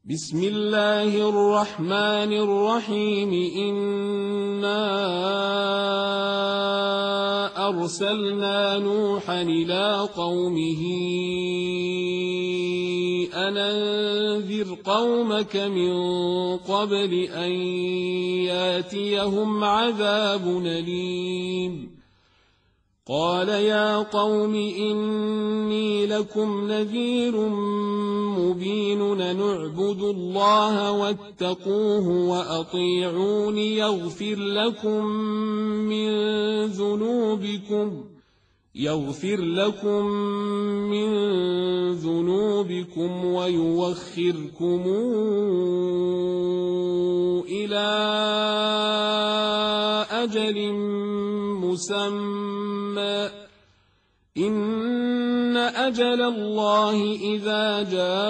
بسم الله الرحمن الرحيم إنا أرسلنا نوحا إلى قومه أن أنذر قومك من قبل أن ياتيهم عذاب أليم قال يا قوم إني لكم نذير مبين نعبد الله واتقوه وأطيعون يغفر لكم من ذنوبكم ويوخركم إلى أجل مسمى إن أجل الله إذا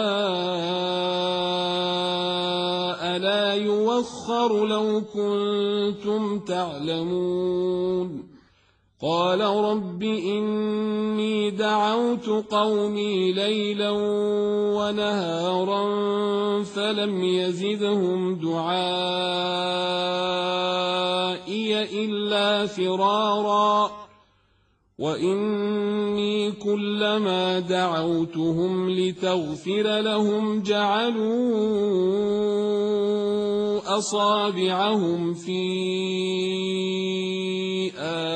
جاء لا يوخر لو كنتم تعلمون قال رب إني دعوت قومي ليلا ونهارا فلم يزدهم دعائي إلا فرارا وإني كلما دعوتهم لتغفر لهم جعلوا أصابعهم في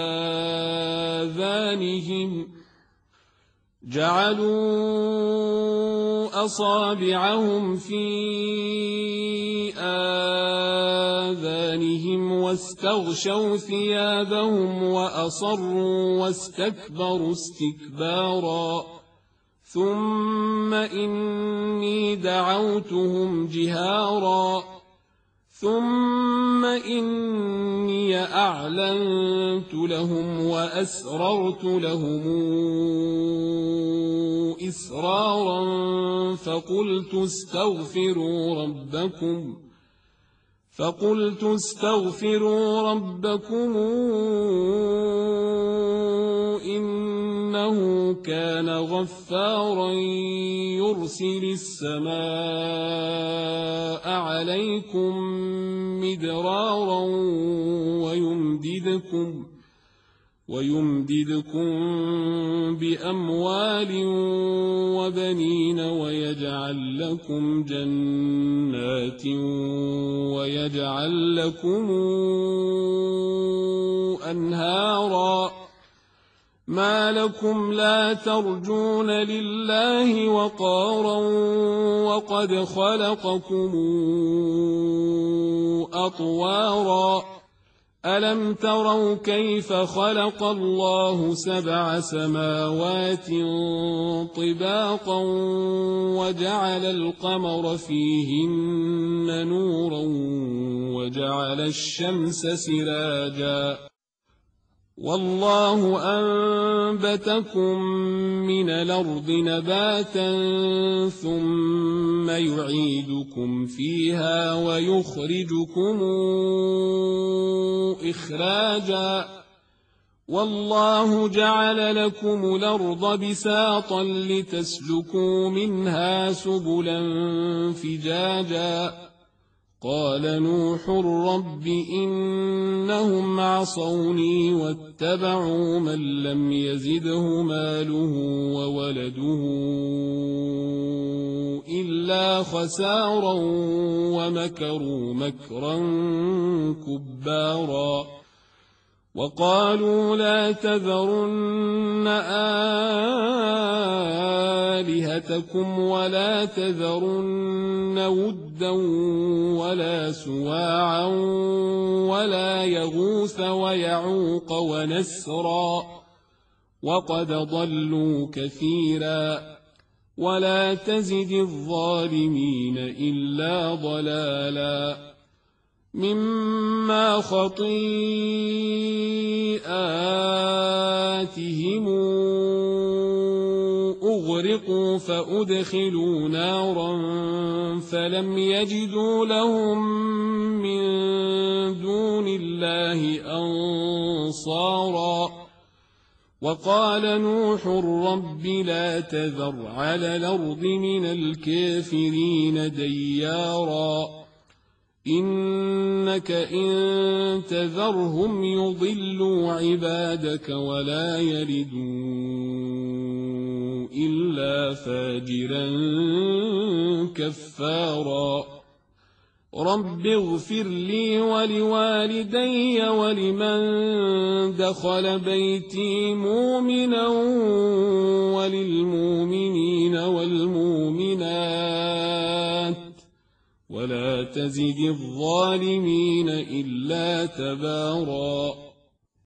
آذانهم واستغشوا ثيابهم وأصروا واستكبروا استكبارا ثم إني دعوتهم جهارا ثم إني أعلنت لهم وأسررت لهم إسرارا فقلت استغفروا ربكم إنه كان غفارا يرسل السماء عليكم مدرارا ويمددكم بأموال وبنين ويجعل لكم جنات ويجعل لكم أنهارا ما لكم لا ترجون لله وقارا وقد خلقكم أطوارا ألم تروا كيف خلق الله 7 سماوات طباقا وجعل القمر فيهن نورا وجعل الشمس سراجا والله أنبتكم من الأرض نباتا ثم يعيدكم فيها ويخرجكم إخراجا والله جعل لكم الأرض بساطا لتسلكوا منها سبلا فجاجا قال نوح رب إنهم عصوني واتبعوا من لم يزده ماله وولده إلا خسارا ومكروا مكرا كبارا وقالوا لا تذرن آلهتكم ولا تذرن ودا ولا سواعا ولا يغوث ويعوق ونسرا وقد ضلوا كثيرا ولا تزد الظالمين إلا ضلالا مما خطيئاتهم أغرقوا فأدخلوا نارا فلم يجدوا لهم من دون الله أنصارا وقال نوح رب لا تذر على الأرض من الكافرين ديارا إنك إن تذرهم يضلوا عبادك ولا يلدوا إلا فاجرا كفارا رب اغفر لي ولوالدي ولمن دخل بيتي مؤمنا وللمؤمنين والمؤمنات ولا تزد الظالمين إلا تبارا